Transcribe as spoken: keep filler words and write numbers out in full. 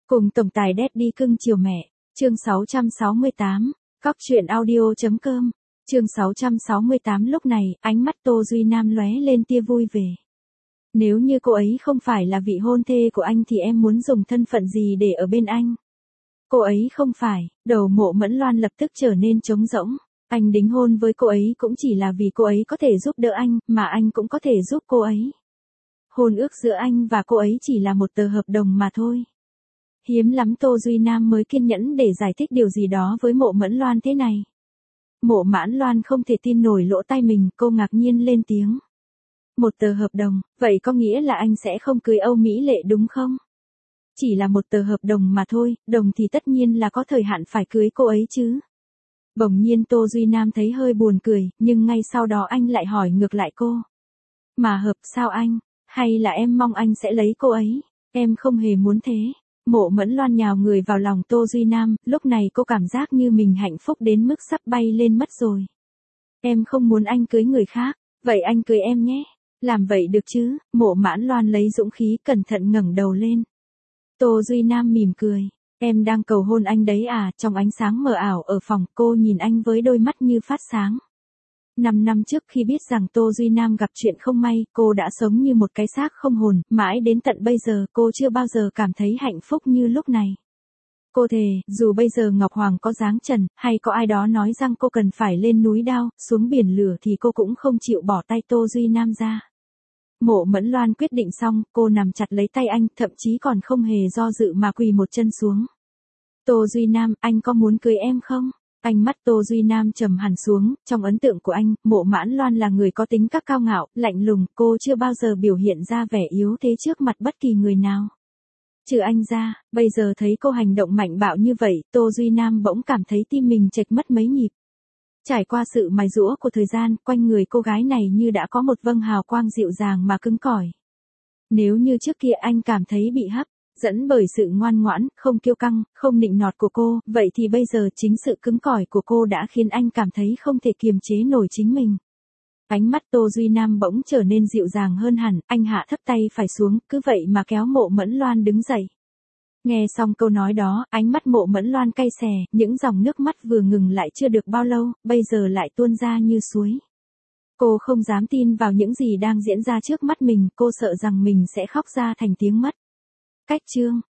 Cùng tổng tài Daddy cưng chiều mẹ, chương sáu trăm sáu mươi tám, cóc truyện audio.com, chương sáu trăm sáu mươi tám. Lúc này, ánh mắt Tô Duy Nam lóe lên tia vui về. Nếu như cô ấy không phải là vị hôn thê của anh thì em muốn dùng thân phận gì để ở bên anh? Cô ấy không phải, đầu Mộ Mẫn Loan lập tức trở nên trống rỗng. Anh đính hôn với cô ấy cũng chỉ là vì cô ấy có thể giúp đỡ anh, mà anh cũng có thể giúp cô ấy. Hôn ước giữa anh và cô ấy chỉ là một tờ hợp đồng mà thôi. Hiếm lắm Tô Duy Nam mới kiên nhẫn để giải thích điều gì đó với Mộ Mẫn Loan thế này. Mộ Mãn Loan không thể tin nổi lỗ tai mình, cô ngạc nhiên lên tiếng. Một tờ hợp đồng, vậy có nghĩa là anh sẽ không cưới Âu Mỹ Lệ đúng không? Chỉ là một tờ hợp đồng mà thôi, đồng thì tất nhiên là có thời hạn phải cưới cô ấy chứ. Bỗng nhiên Tô Duy Nam thấy hơi buồn cười, nhưng ngay sau đó anh lại hỏi ngược lại cô. Mà hợp sao anh? Hay là em mong anh sẽ lấy cô ấy? Em không hề muốn thế. Mộ Mẫn Loan nhào người vào lòng Tô Duy Nam, lúc này cô cảm giác như mình hạnh phúc đến mức sắp bay lên mất rồi. Em không muốn anh cưới người khác, vậy anh cưới em nhé. Làm vậy được chứ? Mộ Mãn Loan lấy dũng khí cẩn thận ngẩng đầu lên. Tô Duy Nam mỉm cười. Em đang cầu hôn anh đấy à? Trong ánh sáng mờ ảo ở phòng, cô nhìn anh với đôi mắt như phát sáng. Năm năm trước khi biết rằng Tô Duy Nam gặp chuyện không may, cô đã sống như một cái xác không hồn, mãi đến tận bây giờ cô chưa bao giờ cảm thấy hạnh phúc như lúc này. Cô thề, dù bây giờ Ngọc Hoàng có giáng trần, hay có ai đó nói rằng cô cần phải lên núi đao, xuống biển lửa thì cô cũng không chịu bỏ tay Tô Duy Nam ra. Mộ Mẫn Loan quyết định xong, cô nằm chặt lấy tay anh, thậm chí còn không hề do dự mà quỳ một chân xuống. Tô Duy Nam, anh có muốn cưới em không? Ánh mắt Tô Duy Nam trầm hẳn xuống, trong ấn tượng của anh, Mộ Mãn Loan là người có tính cách cao ngạo, lạnh lùng, cô chưa bao giờ biểu hiện ra vẻ yếu thế trước mặt bất kỳ người nào. Trừ anh ra, bây giờ thấy cô hành động mạnh bạo như vậy, Tô Duy Nam bỗng cảm thấy tim mình chệch mất mấy nhịp. Trải qua sự mài giũa của thời gian, quanh người cô gái này như đã có một vầng hào quang dịu dàng mà cứng cỏi. Nếu như trước kia anh cảm thấy bị hấp dẫn bởi sự ngoan ngoãn, không kiêu căng, không nịnh nọt của cô, vậy thì bây giờ chính sự cứng cỏi của cô đã khiến anh cảm thấy không thể kiềm chế nổi chính mình. Ánh mắt Tô Duy Nam bỗng trở nên dịu dàng hơn hẳn, anh hạ thấp tay phải xuống, cứ vậy mà kéo Mộ Mẫn Loan đứng dậy. Nghe xong câu nói đó, ánh mắt Mộ Mẫn Loan cay xè, những dòng nước mắt vừa ngừng lại chưa được bao lâu, bây giờ lại tuôn ra như suối. Cô không dám tin vào những gì đang diễn ra trước mắt mình, cô sợ rằng mình sẽ khóc ra thành tiếng mất. Cách chương